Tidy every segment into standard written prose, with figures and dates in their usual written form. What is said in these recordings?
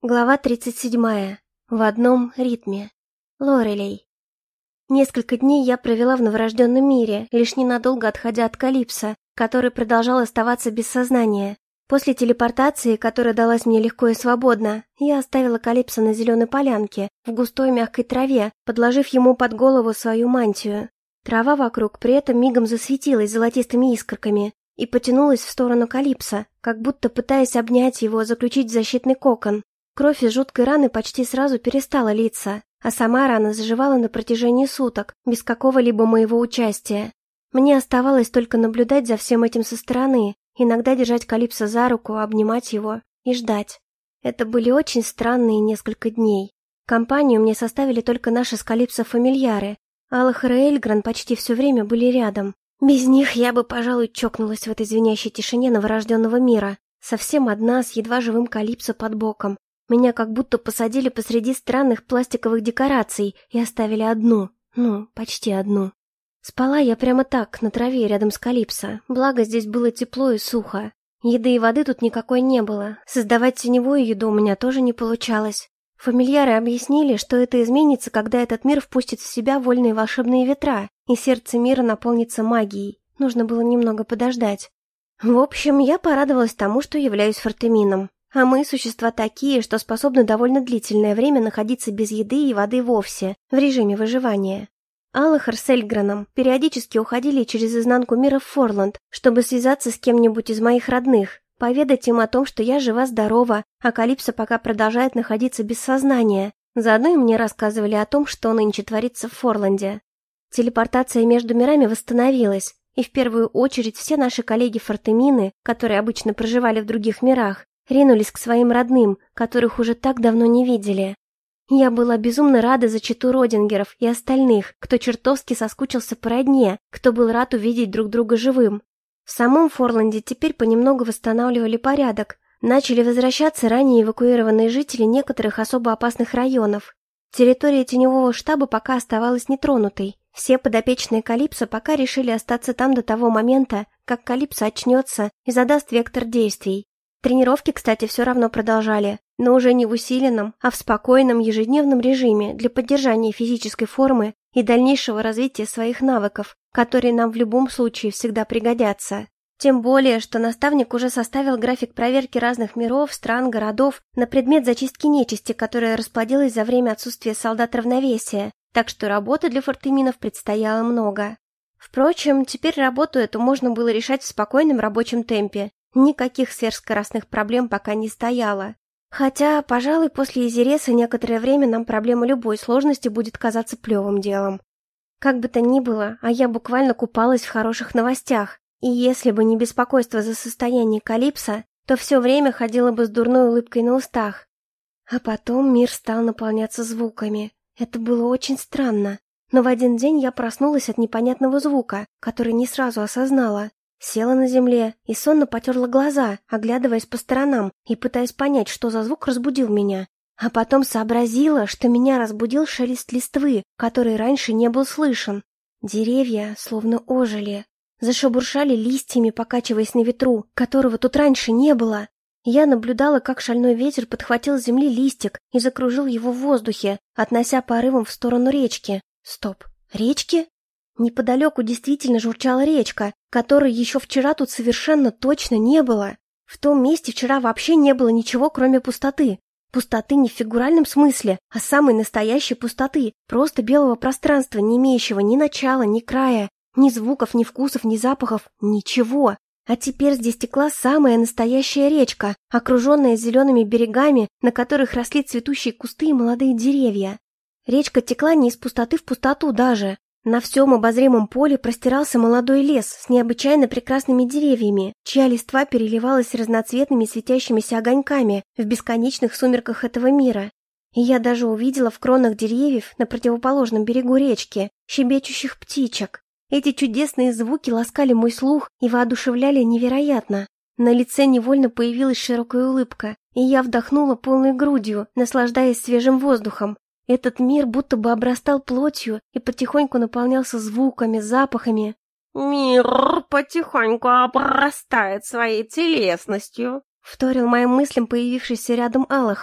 Глава 37. В одном ритме. Лорелей. Несколько дней я провела в новорожденном мире, лишь ненадолго отходя от Калипсо, который продолжал оставаться без сознания. После телепортации, которая далась мне легко и свободно, я оставила Калипсо на зеленой полянке, в густой мягкой траве, подложив ему под голову свою мантию. Трава вокруг при этом мигом засветилась золотистыми искорками и потянулась в сторону Калипсо, как будто пытаясь обнять его, заключить в защитный кокон. Кровь из жуткой раны почти сразу перестала литься, а сама рана заживала на протяжении суток, без какого-либо моего участия. Мне оставалось только наблюдать за всем этим со стороны, иногда держать Калипсо за руку, обнимать его и ждать. Это были очень странные несколько дней. Компанию мне составили только наши с Калипсо фамильяры. Аллахар и Эльгран почти все время были рядом. Без них я бы, пожалуй, чокнулась в этой звенящей тишине новорожденного мира, совсем одна с едва живым Калипсо под боком. Меня как будто посадили посреди странных пластиковых декораций и оставили одну, почти одну. Спала я прямо так, на траве рядом с Калипсо, благо здесь было тепло и сухо. Еды и воды тут никакой не было, создавать теневую еду у меня тоже не получалось. Фамильяры объяснили, что это изменится, когда этот мир впустит в себя вольные волшебные ветра, и сердце мира наполнится магией. Нужно было немного подождать. В общем, я порадовалась тому, что являюсь Фортемином. А мы существа такие, что способны довольно длительное время находиться без еды и воды вовсе, в режиме выживания. Аллахар с Эльграном периодически уходили через изнанку мира в Форланд, чтобы связаться с кем-нибудь из моих родных, поведать им о том, что я жива-здорова, а Калипсо пока продолжает находиться без сознания. Заодно и мне рассказывали о том, что нынче творится в Форланде. Телепортация между мирами восстановилась, и в первую очередь все наши коллеги-фортемины, которые обычно проживали в других мирах, ринулись к своим родным, которых уже так давно не видели. Я была безумно рада за чету Родингеров и остальных, кто чертовски соскучился по родне, кто был рад увидеть друг друга живым. В самом Форланде теперь понемногу восстанавливали порядок, начали возвращаться ранее эвакуированные жители некоторых особо опасных районов. Территория теневого штаба пока оставалась нетронутой. Все подопечные Калипсо пока решили остаться там до того момента, как Калипсо очнется и задаст вектор действий. Тренировки, кстати, все равно продолжали, но уже не в усиленном, а в спокойном ежедневном режиме для поддержания физической формы и дальнейшего развития своих навыков, которые нам в любом случае всегда пригодятся. Тем более, что наставник уже составил график проверки разных миров, стран, городов на предмет зачистки нечисти, которая расплодилась за время отсутствия солдат равновесия, так что работы для фортеминов предстояло много. Впрочем, теперь работу эту можно было решать в спокойном рабочем темпе. Никаких сверхскоростных проблем пока не стояло. Хотя, пожалуй, после Изереса некоторое время нам проблема любой сложности будет казаться плевым делом. Как бы то ни было, а я буквально купалась в хороших новостях, и если бы не беспокойство за состояние Калипсо, то все время ходила бы с дурной улыбкой на устах. А потом мир стал наполняться звуками. Это было очень странно. Но в один день я проснулась от непонятного звука, который не сразу осознала. Села на земле и сонно потерла глаза, оглядываясь по сторонам и пытаясь понять, что за звук разбудил меня. А потом сообразила, что меня разбудил шелест листвы, который раньше не был слышен. Деревья словно ожили. Зашебуршали листьями, покачиваясь на ветру, которого тут раньше не было. Я наблюдала, как шальной ветер подхватил с земли листик и закружил его в воздухе, относя порывом в сторону речки. Стоп, речки? Неподалеку действительно журчала речка, которой еще вчера тут совершенно точно не было. В том месте вчера вообще не было ничего, кроме пустоты. Пустоты не в фигуральном смысле, а самой настоящей пустоты, просто белого пространства, не имеющего ни начала, ни края, ни звуков, ни вкусов, ни запахов, ничего. А теперь здесь текла самая настоящая речка, окруженная зелеными берегами, на которых росли цветущие кусты и молодые деревья. Речка текла не из пустоты в пустоту даже. На всем обозримом поле простирался молодой лес с необычайно прекрасными деревьями, чья листва переливалась разноцветными светящимися огоньками в бесконечных сумерках этого мира. И я даже увидела в кронах деревьев на противоположном берегу речки щебечущих птичек. Эти чудесные звуки ласкали мой слух и воодушевляли невероятно. На лице невольно появилась широкая улыбка, и я вдохнула полной грудью, наслаждаясь свежим воздухом. Этот мир будто бы обрастал плотью и потихоньку наполнялся звуками, запахами. «Мир потихоньку обрастает своей телесностью», — вторил моим мыслям появившийся рядом Аллахар.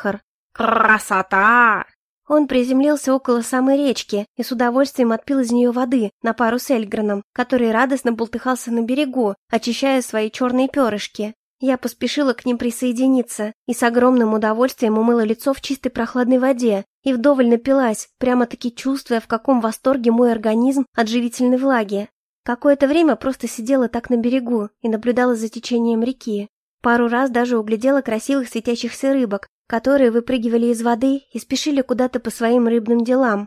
Красота! Он приземлился около самой речки и с удовольствием отпил из нее воды на пару с Эльграном, который радостно бултыхался на берегу, очищая свои черные перышки. Я поспешила к ним присоединиться и с огромным удовольствием умыла лицо в чистой прохладной воде и вдоволь напилась, прямо-таки чувствуя, в каком восторге мой организм от живительной влаги. Какое-то время просто сидела так на берегу и наблюдала за течением реки. Пару раз даже углядела красивых светящихся рыбок, которые выпрыгивали из воды и спешили куда-то по своим рыбным делам.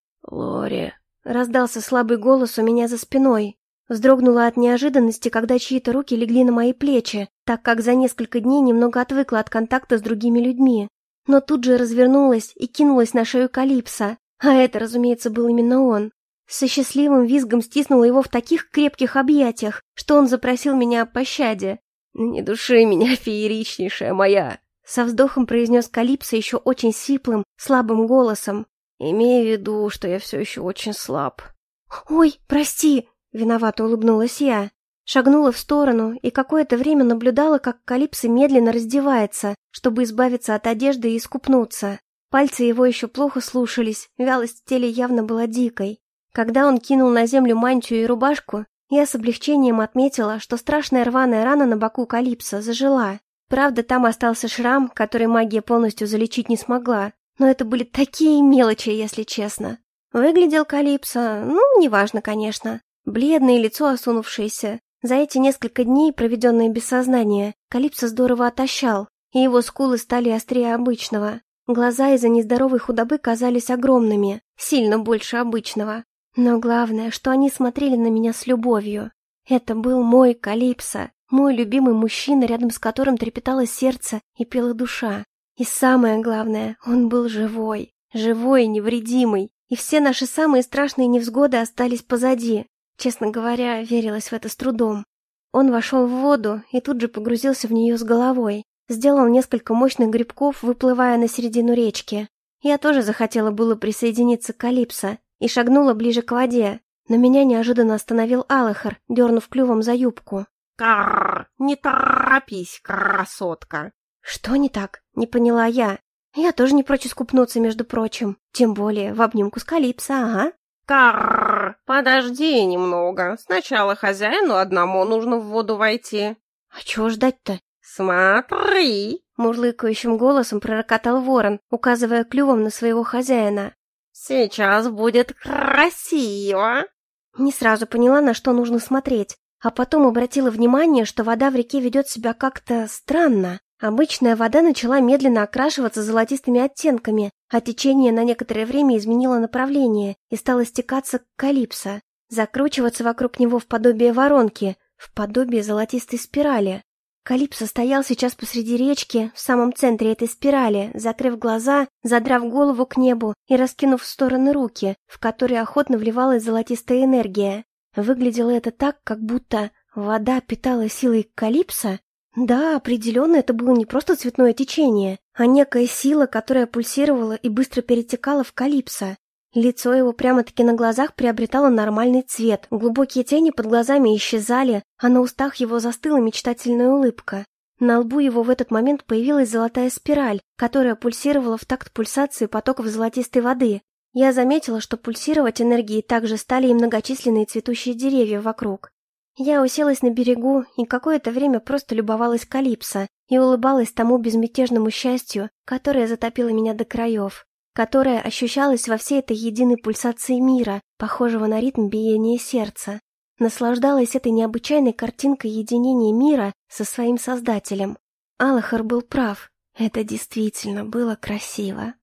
«Лори!» — раздался слабый голос у меня за спиной. Вздрогнула от неожиданности, когда чьи-то руки легли на мои плечи, так как за несколько дней немного отвыкла от контакта с другими людьми. Но тут же развернулась и кинулась на шею Калипсо, а это, разумеется, был именно он. Со счастливым визгом стиснула его в таких крепких объятиях, что он запросил меня о пощаде. «Не души меня, фееричнейшая моя!» Со вздохом произнес Калипсо еще очень сиплым, слабым голосом. «Имея в виду, что я все еще очень слаб». «Ой, прости!» — виновато улыбнулась я. Шагнула в сторону и какое-то время наблюдала, как Калипсо медленно раздевается, чтобы избавиться от одежды и искупнуться. Пальцы его еще плохо слушались, вялость в теле явно была дикой. Когда он кинул на землю мантию и рубашку, я с облегчением отметила, что страшная рваная рана на боку Калипсо зажила. Правда, там остался шрам, который магия полностью залечить не смогла, но это были такие мелочи, если честно. Выглядел Калипсо, неважно, конечно. Бледное лицо осунувшееся. За эти несколько дней, проведенные без сознания, Калипсо здорово отощал, и его скулы стали острее обычного. Глаза из-за нездоровой худобы казались огромными, сильно больше обычного. Но главное, что они смотрели на меня с любовью. Это был мой Калипсо, мой любимый мужчина, рядом с которым трепетало сердце и пела душа. И самое главное, он был живой и невредимый, и все наши самые страшные невзгоды остались позади. Честно говоря, верилось в это с трудом. Он вошел в воду и тут же погрузился в нее с головой. Сделал несколько мощных грибков, выплывая на середину речки. Я тоже захотела было присоединиться к Калипсо и шагнула ближе к воде, но меня неожиданно остановил Алахар, дернув клювом за юбку. «Карр! Не торопись, красотка!» «Что не так?» — не поняла я. Я тоже не прочь искупнуться, между прочим. Тем более в обнимку с Калипсо, ага. «Карр! Подожди немного. Сначала хозяину одному нужно в воду войти». «А чего ждать-то?» «Смотри!» — мурлыкающим голосом пророкотал ворон, указывая клювом на своего хозяина. «Сейчас будет красиво!» Не сразу поняла, на что нужно смотреть, а потом обратила внимание, что вода в реке ведет себя как-то странно. Обычная вода начала медленно окрашиваться золотистыми оттенками, а течение на некоторое время изменило направление и стало стекаться к Калипсо, закручиваться вокруг него в подобие воронки, в подобие золотистой спирали. Калипсо стоял сейчас посреди речки, в самом центре этой спирали, закрыв глаза, задрав голову к небу и раскинув в стороны руки, в которые охотно вливалась золотистая энергия. Выглядело это так, как будто вода питала силой Калипсо. Да, определенно это было не просто цветное течение, а некая сила, которая пульсировала и быстро перетекала в Калипсо. Лицо его прямо-таки на глазах приобретало нормальный цвет, глубокие тени под глазами исчезали, а на устах его застыла мечтательная улыбка. На лбу его в этот момент появилась золотая спираль, которая пульсировала в такт пульсации потоков золотистой воды. Я заметила, что пульсировать энергией также стали и многочисленные цветущие деревья вокруг. Я уселась на берегу и какое-то время просто любовалась Калипсо и улыбалась тому безмятежному счастью, которое затопило меня до краев, которое ощущалось во всей этой единой пульсации мира, похожего на ритм биения сердца. Наслаждалась этой необычайной картинкой единения мира со своим создателем. Алахар был прав, это действительно было красиво.